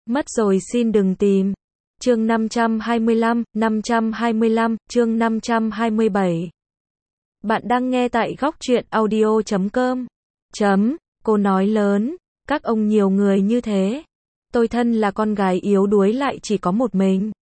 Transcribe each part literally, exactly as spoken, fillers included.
Mất rồi xin đừng tìm. Chương năm trăm hai mươi lăm, năm trăm hai mươi lăm, chương năm trăm hai mươi bảy. Bạn đang nghe tại góc truyện audio chấm com. Chấm, cô nói lớn, các ông nhiều người như thế. Tôi thân là con gái yếu đuối lại chỉ có một mình.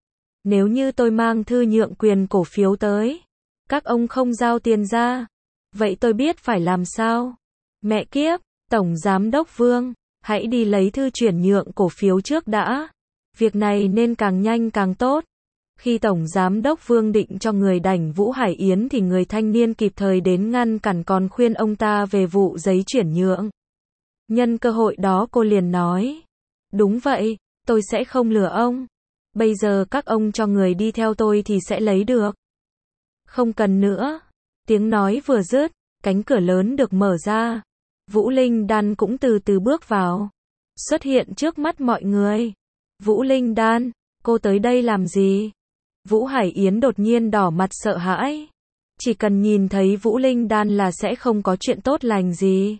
Nếu như tôi mang thư nhượng quyền cổ phiếu tới, các ông không giao tiền ra, vậy tôi biết phải làm sao. Mẹ kiếp, Tổng Giám đốc Vương, hãy đi lấy thư chuyển nhượng cổ phiếu trước đã. Việc này nên càng nhanh càng tốt. Khi Tổng Giám đốc Vương định cho người đảnh Vũ Hải Yến thì người thanh niên kịp thời đến ngăn cản còn khuyên ông ta về vụ giấy chuyển nhượng. Nhân cơ hội đó cô liền nói, đúng vậy, tôi sẽ không lừa ông. Bây giờ các ông cho người đi theo tôi thì sẽ lấy được. Không cần nữa. Tiếng nói vừa dứt, cánh cửa lớn được mở ra. Vũ Linh Đan cũng từ từ bước vào, xuất hiện trước mắt mọi người. Vũ Linh Đan, cô tới đây làm gì? Vũ Hải Yến đột nhiên đỏ mặt sợ hãi. Chỉ cần nhìn thấy Vũ Linh Đan là sẽ không có chuyện tốt lành gì.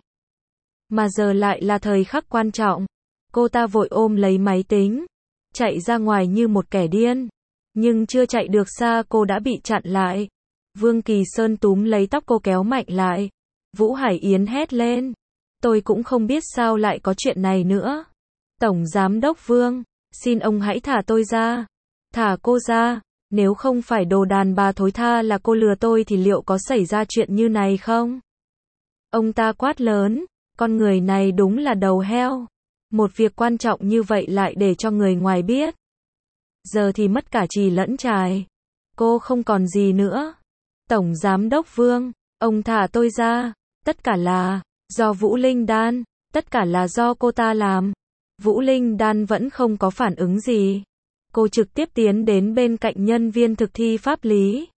Mà giờ lại là thời khắc quan trọng. Cô ta vội ôm lấy máy tính, chạy ra ngoài như một kẻ điên. Nhưng chưa chạy được xa cô đã bị chặn lại. Vương Kỳ Sơn túm lấy tóc cô kéo mạnh lại. Vũ Hải Yến hét lên. Tôi cũng không biết sao lại có chuyện này nữa. Tổng Giám đốc Vương, xin ông hãy thả tôi ra. Thả cô ra, nếu không phải đồ đàn bà thối tha là cô lừa tôi thì liệu có xảy ra chuyện như này không? Ông ta quát lớn, con người này đúng là đầu heo. Một việc quan trọng như vậy lại để cho người ngoài biết. Giờ thì mất cả trì lẫn trài. Cô không còn gì nữa. Tổng Giám đốc Vương, ông thả tôi ra. Tất cả là do Vũ Linh Đan, tất cả là do cô ta làm. Vũ Linh Đan vẫn không có phản ứng gì. Cô trực tiếp tiến đến bên cạnh nhân viên thực thi pháp lý.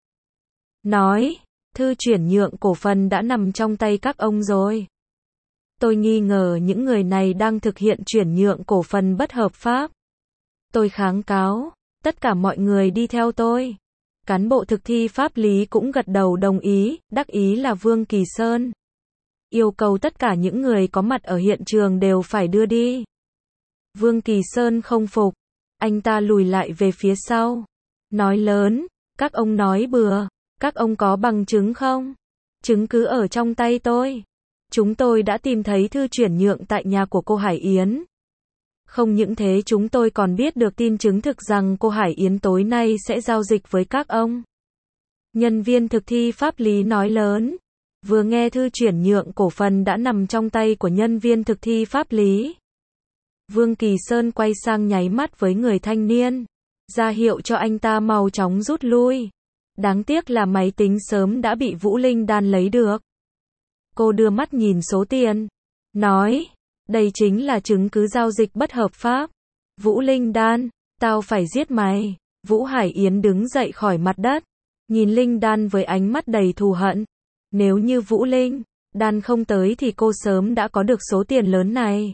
Nói, thư chuyển nhượng cổ phần đã nằm trong tay các ông rồi. Tôi nghi ngờ những người này đang thực hiện chuyển nhượng cổ phần bất hợp pháp. Tôi kháng cáo, tất cả mọi người đi theo tôi. Cán bộ thực thi pháp lý cũng gật đầu đồng ý, đắc ý là Vương Kỳ Sơn. Yêu cầu tất cả những người có mặt ở hiện trường đều phải đưa đi. Vương Kỳ Sơn không phục. Anh ta lùi lại về phía sau. Nói lớn, các ông nói bừa. Các ông có bằng chứng không? Chứng cứ ở trong tay tôi. Chúng tôi đã tìm thấy thư chuyển nhượng tại nhà của cô Hải Yến. Không những thế chúng tôi còn biết được tin chứng thực rằng cô Hải Yến tối nay sẽ giao dịch với các ông. Nhân viên thực thi pháp lý nói lớn. Vừa nghe thư chuyển nhượng cổ phần đã nằm trong tay của nhân viên thực thi pháp lý. Vương Kỳ Sơn quay sang nháy mắt với người thanh niên, ra hiệu cho anh ta mau chóng rút lui. Đáng tiếc là máy tính sớm đã bị Vũ Linh Đan lấy được. Cô đưa mắt nhìn số tiền, nói, đây chính là chứng cứ giao dịch bất hợp pháp. Vũ Linh Đan, tao phải giết mày. Vũ Hải Yến đứng dậy khỏi mặt đất, nhìn Linh Đan với ánh mắt đầy thù hận. Nếu như Vũ Linh Đan không tới thì cô sớm đã có được số tiền lớn này.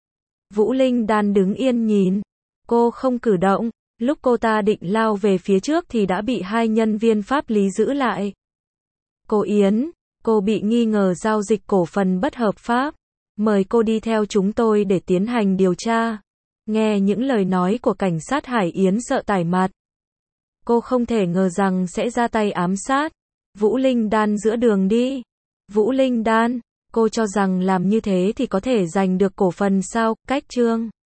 Vũ Linh Đan đứng yên nhìn. Cô không cử động. Lúc cô ta định lao về phía trước thì đã bị hai nhân viên pháp lý giữ lại. Cô Yến, cô bị nghi ngờ giao dịch cổ phần bất hợp pháp. Mời cô đi theo chúng tôi để tiến hành điều tra. Nghe những lời nói của cảnh sát Hải Yến sợ tái mặt. Cô không thể ngờ rằng sẽ ra tay ám sát Vũ Linh Đan giữa đường đi. Vũ Linh Đan, cô cho rằng làm như thế thì có thể giành được cổ phần sao? Cách chương